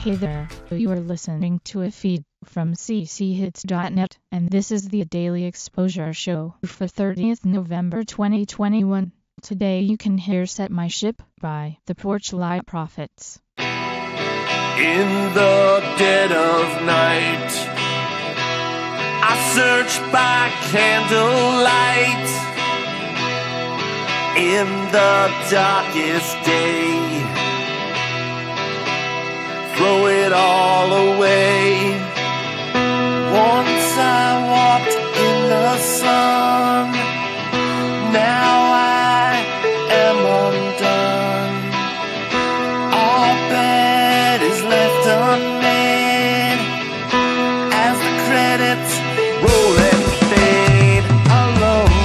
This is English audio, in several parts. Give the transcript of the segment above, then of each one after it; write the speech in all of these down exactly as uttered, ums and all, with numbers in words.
Hey there, you are listening to a feed from c c hits dot net, and this is the Daily Exposure Show for thirtieth November twenty twenty-one. Today you can hear Set My Ship by the Porchlight Prophets. In the dead of night, I search by candlelight. In the darkest day, throw it all away. Once I walked in the sun, now I am undone. All bad is left unmade as the credits roll and fade. Alone,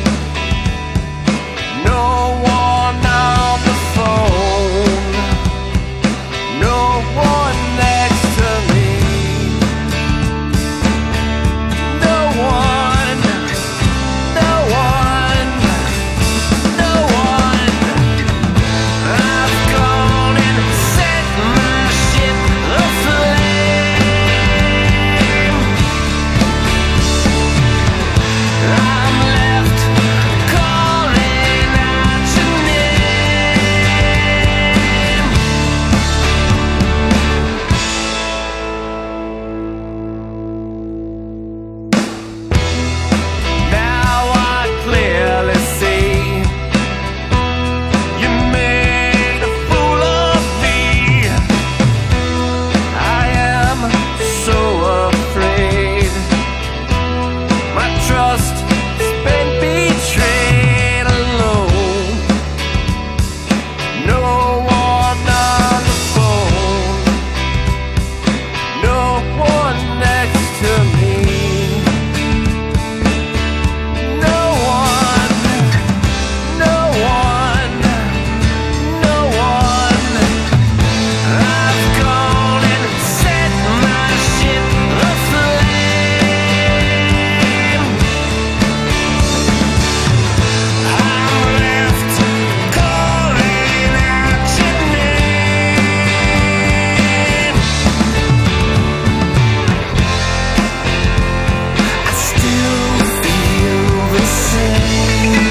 no one on the phone, no one next to me, no one, no one, no one. I've gone and set my ship aflame. I'm left calling out your name. Now I clearly see you made a fool of me. I am so afraid. My trust has been betrayed. Alone, no one on the phone, no one next to me, no one, no one, no one. I've gone and set my ship aflame. I'm left calling out your name. I still feel the same.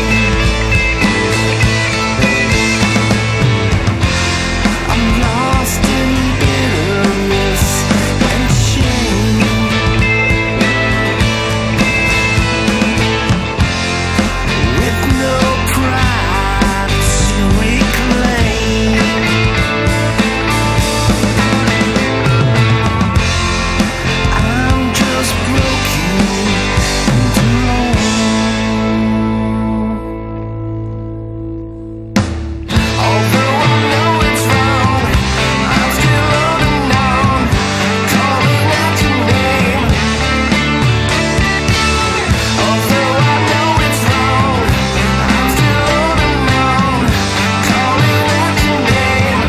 I'm lost in bitterness and shame, with no pride to reclaim. I'm just broken and alone. Although I know it's wrong, I'm still on and on, calling out your name. Although I know it's wrong, I'm still on and on, calling out your name.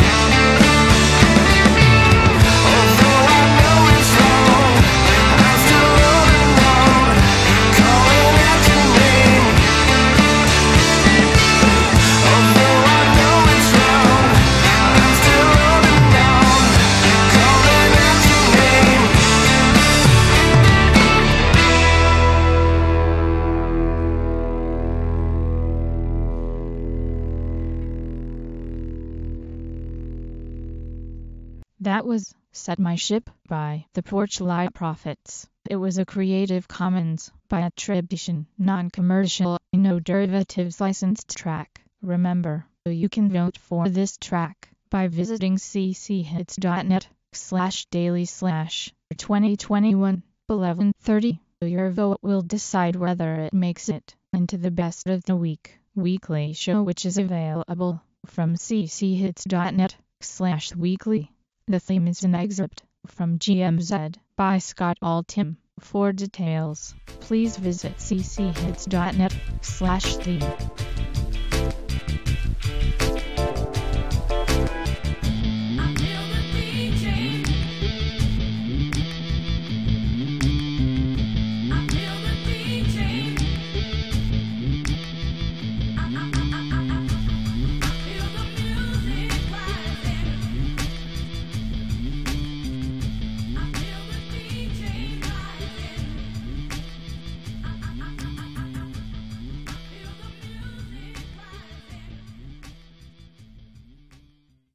Although I know it's wrong, I'm still on and on, calling out your name. Although I know it's wrong, I'm still on and on, calling out your name. That was Set My Ship by the Porchlight Prophets. It was a Creative Commons by attribution, non-commercial, no derivatives licensed track. Remember, you can vote for this track by visiting c c hits dot net slash daily slash twenty twenty-one eleven thirty. Your vote will decide whether it makes it into the Best of the Week weekly show, which is available from c c hits dot net slash weekly. The theme is an excerpt from G M Z by Scott Altham. For details, please visit c c hits dot net slash theme.